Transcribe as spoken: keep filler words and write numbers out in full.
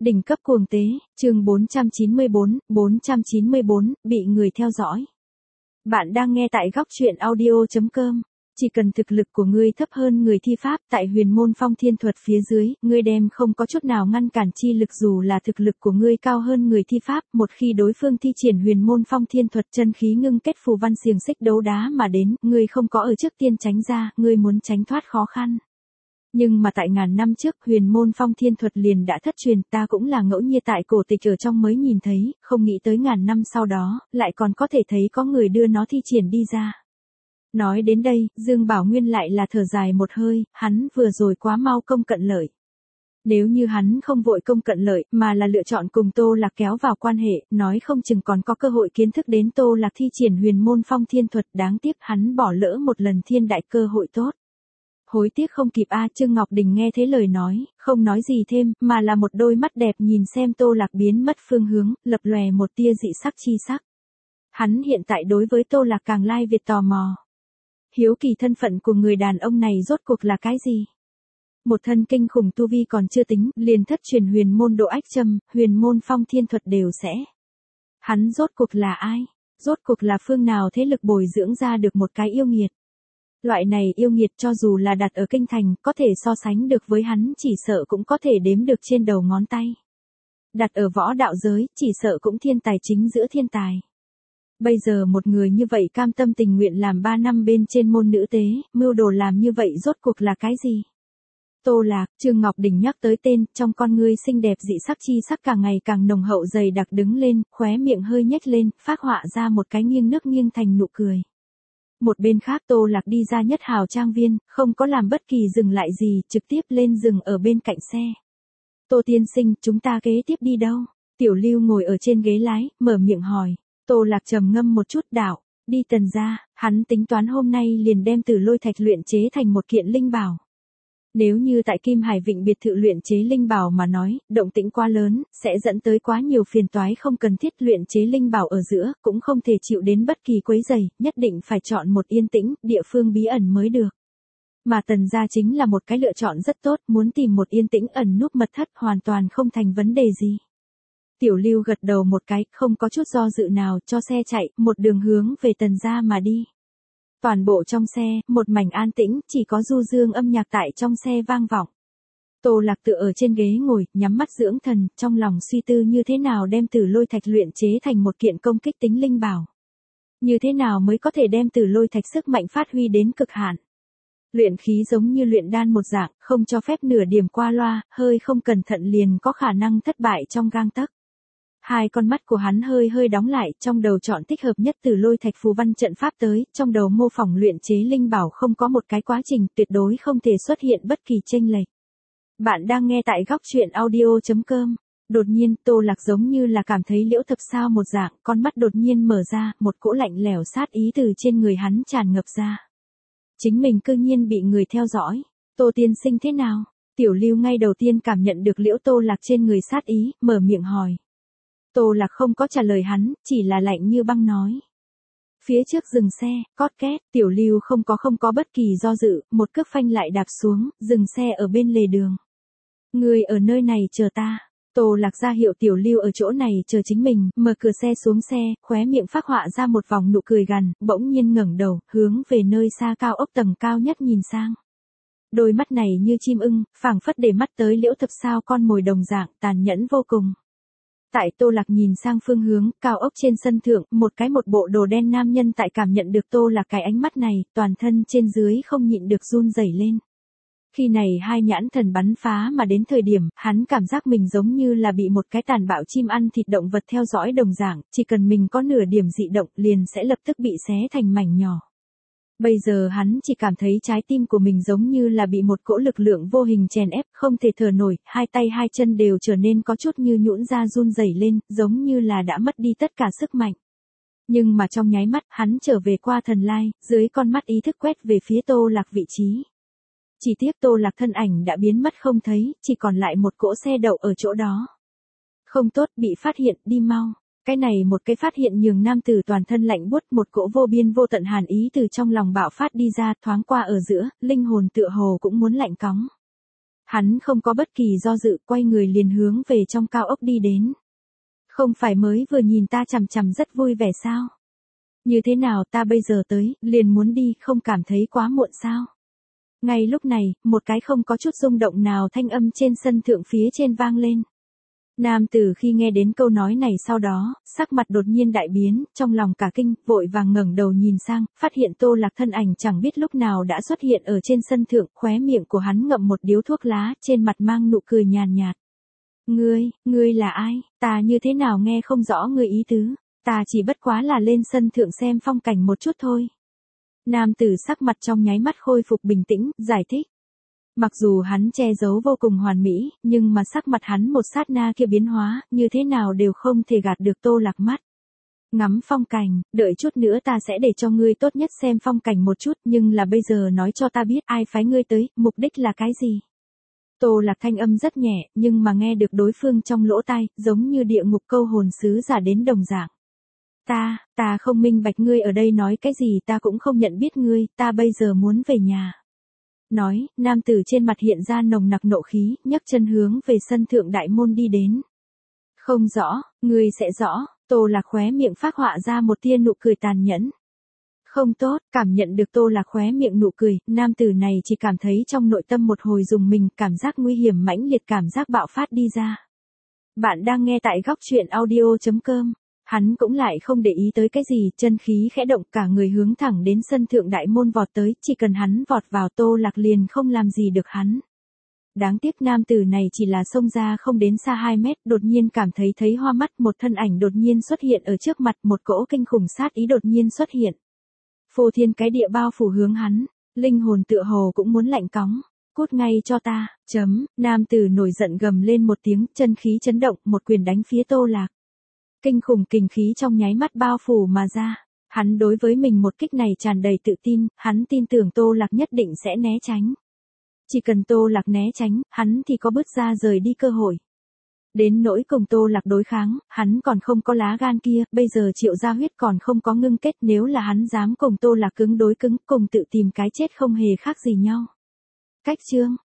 Đỉnh cấp cuồng tế, chương bốn trăm chín mươi bốn, bốn trăm chín mươi bốn, bị người theo dõi. Bạn đang nghe tại góc truyện audio chấm com. Chỉ cần thực lực của ngươi thấp hơn người thi pháp tại huyền môn phong thiên thuật phía dưới, ngươi đem không có chút nào ngăn cản chi lực dù là thực lực của ngươi cao hơn người thi pháp, một khi đối phương thi triển huyền môn phong thiên thuật chân khí ngưng kết phù văn xiềng xích đấu đá mà đến, ngươi không có ở trước tiên tránh ra, ngươi muốn tránh thoát khó khăn. Nhưng mà tại ngàn năm trước huyền môn phong thiên thuật liền đã thất truyền, ta cũng là ngẫu nhiên tại cổ tịch ở trong mới nhìn thấy, không nghĩ tới ngàn năm sau đó, lại còn có thể thấy có người đưa nó thi triển đi ra. Nói đến đây, Dương Bảo Nguyên lại là thở dài một hơi, hắn vừa rồi quá mau công cận lợi. Nếu như hắn không vội công cận lợi, mà là lựa chọn cùng Tô Lạc kéo vào quan hệ, nói không chừng còn có cơ hội kiến thức đến Tô Lạc thi triển huyền môn phong thiên thuật, đáng tiếc hắn bỏ lỡ một lần thiên đại cơ hội tốt. Hối tiếc không kịp a. Trương Ngọc Đình nghe thế lời nói, không nói gì thêm, mà là một đôi mắt đẹp nhìn xem Tô Lạc biến mất phương hướng, lập lòe một tia dị sắc chi sắc. Hắn hiện tại đối với Tô Lạc càng lai việt tò mò. Hiếu kỳ thân phận của người đàn ông này rốt cuộc là cái gì? Một thân kinh khủng tu vi còn chưa tính, liền thất truyền huyền môn độ ách châm, huyền môn phong thiên thuật đều sẽ. Hắn rốt cuộc là ai? Rốt cuộc là phương nào thế lực bồi dưỡng ra được một cái yêu nghiệt? Loại này yêu nghiệt cho dù là đặt ở kinh thành, có thể so sánh được với hắn chỉ sợ cũng có thể đếm được trên đầu ngón tay. Đặt ở võ đạo giới, chỉ sợ cũng thiên tài chính giữa thiên tài. Bây giờ một người như vậy cam tâm tình nguyện làm ba năm bên trên môn nữ tế, mưu đồ làm như vậy rốt cuộc là cái gì? Tô Lạc, Trương Ngọc Đình nhắc tới tên, trong con ngươi xinh đẹp dị sắc chi sắc càng ngày càng nồng hậu dày đặc đứng lên, khóe miệng hơi nhếch lên, phác họa ra một cái nghiêng nước nghiêng thành nụ cười. Một bên khác Tô Lạc đi ra nhất hào trang viên, không có làm bất kỳ dừng lại gì, trực tiếp lên rừng ở bên cạnh xe. Tô tiên sinh, chúng ta kế tiếp đi đâu? Tiểu Lưu ngồi ở trên ghế lái, mở miệng hỏi. Tô Lạc trầm ngâm một chút đạo, đi Tần gia, hắn tính toán hôm nay liền đem Tử Lôi Thạch luyện chế thành một kiện linh bảo. Nếu như tại Kim Hải Vịnh biệt thự luyện chế linh bảo mà nói, động tĩnh quá lớn, sẽ dẫn tới quá nhiều phiền toái không cần thiết. Luyện chế linh bảo ở giữa, cũng không thể chịu đến bất kỳ quấy rầy, nhất định phải chọn một yên tĩnh, địa phương bí ẩn mới được. Mà Tần gia chính là một cái lựa chọn rất tốt, muốn tìm một yên tĩnh ẩn núp mật thất hoàn toàn không thành vấn đề gì. Tiểu Lưu gật đầu một cái, không có chút do dự nào, cho xe chạy, một đường hướng về Tần gia mà đi. Toàn bộ trong xe, một mảnh an tĩnh, chỉ có du dương âm nhạc tại trong xe vang vọng. Tô Lạc tựa ở trên ghế ngồi, nhắm mắt dưỡng thần, trong lòng suy tư như thế nào đem Tử Lôi Thạch luyện chế thành một kiện công kích tính linh bảo. Như thế nào mới có thể đem Tử Lôi Thạch sức mạnh phát huy đến cực hạn. Luyện khí giống như luyện đan một dạng, không cho phép nửa điểm qua loa, hơi không cẩn thận liền có khả năng thất bại trong gang tấc. Hai con mắt của hắn hơi hơi đóng lại, trong đầu chọn thích hợp nhất Tử Lôi Thạch phù văn trận pháp tới, trong đầu mô phỏng luyện chế linh bảo không có một cái quá trình, tuyệt đối không thể xuất hiện bất kỳ chênh lệch. Bạn đang nghe tại góc truyện audio chấm com. Đột nhiên, Tô Lạc giống như là cảm thấy liễu thập sao một dạng, con mắt đột nhiên mở ra, một cỗ lạnh lẽo sát ý từ trên người hắn tràn ngập ra. Chính mình cư nhiên bị người theo dõi. Tô tiên sinh thế nào? Tiểu Lưu ngay đầu tiên cảm nhận được liễu Tô Lạc trên người sát ý, mở miệng hỏi. Tô Lạc không có trả lời hắn, chỉ là lạnh như băng nói. Phía trước dừng xe, cót két, Tiểu Lưu không có không có bất kỳ do dự, một cước phanh lại đạp xuống, dừng xe ở bên lề đường. Người ở nơi này chờ ta. Tô Lạc ra hiệu Tiểu Lưu ở chỗ này chờ chính mình, mở cửa xe xuống xe, khóe miệng phác họa ra một vòng nụ cười gằn, bỗng nhiên ngẩng đầu, hướng về nơi xa cao ốc tầng cao nhất nhìn sang. Đôi mắt này như chim ưng, phảng phất để mắt tới liễu thập sao con mồi đồng dạng, tàn nhẫn vô cùng. Tại Tô Lạc nhìn sang phương hướng, cao ốc trên sân thượng, một cái một bộ đồ đen nam nhân tại cảm nhận được Tô Lạc cái ánh mắt này, toàn thân trên dưới không nhịn được run rẩy lên. Khi này hai nhãn thần bắn phá mà đến thời điểm, hắn cảm giác mình giống như là bị một cái tàn bạo chim ăn thịt động vật theo dõi đồng dạng, chỉ cần mình có nửa điểm dị động liền sẽ lập tức bị xé thành mảnh nhỏ. Bây giờ hắn chỉ cảm thấy trái tim của mình giống như là bị một cỗ lực lượng vô hình chèn ép, không thể thở nổi, hai tay hai chân đều trở nên có chút như nhũn ra run rẩy lên, giống như là đã mất đi tất cả sức mạnh. Nhưng mà trong nháy mắt, hắn trở về qua thần lai, dưới con mắt ý thức quét về phía Tô Lạc vị trí. Chỉ tiếc Tô Lạc thân ảnh đã biến mất không thấy, chỉ còn lại một cỗ xe đậu ở chỗ đó. Không tốt, bị phát hiện, đi mau. Cái này một cái phát hiện nhường nam tử toàn thân lạnh buốt, một cỗ vô biên vô tận hàn ý từ trong lòng bạo phát đi ra, thoáng qua ở giữa, linh hồn tựa hồ cũng muốn lạnh cóng. Hắn không có bất kỳ do dự, quay người liền hướng về trong cao ốc đi đến. Không phải mới vừa nhìn ta chằm chằm rất vui vẻ sao? Như thế nào ta bây giờ tới, liền muốn đi, không cảm thấy quá muộn sao? Ngay lúc này, một cái không có chút rung động nào thanh âm trên sân thượng phía trên vang lên. Nam tử khi nghe đến câu nói này sau đó, sắc mặt đột nhiên đại biến, trong lòng cả kinh, vội vàng ngẩng đầu nhìn sang, phát hiện Tô Lạc thân ảnh chẳng biết lúc nào đã xuất hiện ở trên sân thượng, khóe miệng của hắn ngậm một điếu thuốc lá, trên mặt mang nụ cười nhàn nhạt. Ngươi, ngươi là ai, ta như thế nào nghe không rõ ngươi ý tứ, ta chỉ bất quá là lên sân thượng xem phong cảnh một chút thôi. Nam tử sắc mặt trong nháy mắt khôi phục bình tĩnh, giải thích. Mặc dù hắn che giấu vô cùng hoàn mỹ, nhưng mà sắc mặt hắn một sát na kia biến hóa, như thế nào đều không thể gạt được Tô Lạc mắt. Ngắm phong cảnh, đợi chút nữa ta sẽ để cho ngươi tốt nhất xem phong cảnh một chút, nhưng là bây giờ nói cho ta biết ai phái ngươi tới, mục đích là cái gì. Tô Lạc thanh âm rất nhẹ, nhưng mà nghe được đối phương trong lỗ tai, giống như địa ngục câu hồn sứ giả đến đồng dạng. Ta, ta không minh bạch ngươi ở đây nói cái gì, ta cũng không nhận biết ngươi, ta bây giờ muốn về nhà. Nói, nam tử trên mặt hiện ra nồng nặc nộ khí, nhấc chân hướng về sân thượng đại môn đi đến. Không rõ, ngươi sẽ rõ, Tô Lạc khóe miệng phác họa ra một tia nụ cười tàn nhẫn. Không tốt, cảm nhận được Tô Lạc khóe miệng nụ cười, nam tử này chỉ cảm thấy trong nội tâm một hồi dùng mình, cảm giác nguy hiểm mãnh liệt cảm giác bạo phát đi ra. Bạn đang nghe tại góc truyện audio chấm com. Hắn cũng lại không để ý tới cái gì, chân khí khẽ động cả người hướng thẳng đến sân thượng đại môn vọt tới, chỉ cần hắn vọt vào Tô Lạc liền không làm gì được hắn. Đáng tiếc nam tử này chỉ là xông ra không đến xa hai mét, đột nhiên cảm thấy thấy hoa mắt, một thân ảnh đột nhiên xuất hiện ở trước mặt, một cỗ kinh khủng sát ý đột nhiên xuất hiện. Phô thiên cái địa bao phủ hướng hắn, linh hồn tựa hồ cũng muốn lạnh cóng. Cút ngay cho ta, chấm, nam tử nổi giận gầm lên một tiếng, chân khí chấn động, một quyền đánh phía Tô Lạc. Kinh khủng kình khí trong nháy mắt bao phủ mà ra. Hắn đối với mình một kích này tràn đầy tự tin, hắn tin tưởng Tô Lạc nhất định sẽ né tránh. Chỉ cần Tô Lạc né tránh, hắn thì có bước ra rời đi cơ hội. Đến nỗi cùng Tô Lạc đối kháng, hắn còn không có lá gan kia, bây giờ Triệu Gia Huyết còn không có ngưng kết, nếu là hắn dám cùng Tô Lạc cứng đối cứng, cùng tự tìm cái chết không hề khác gì nhau. Cách chương,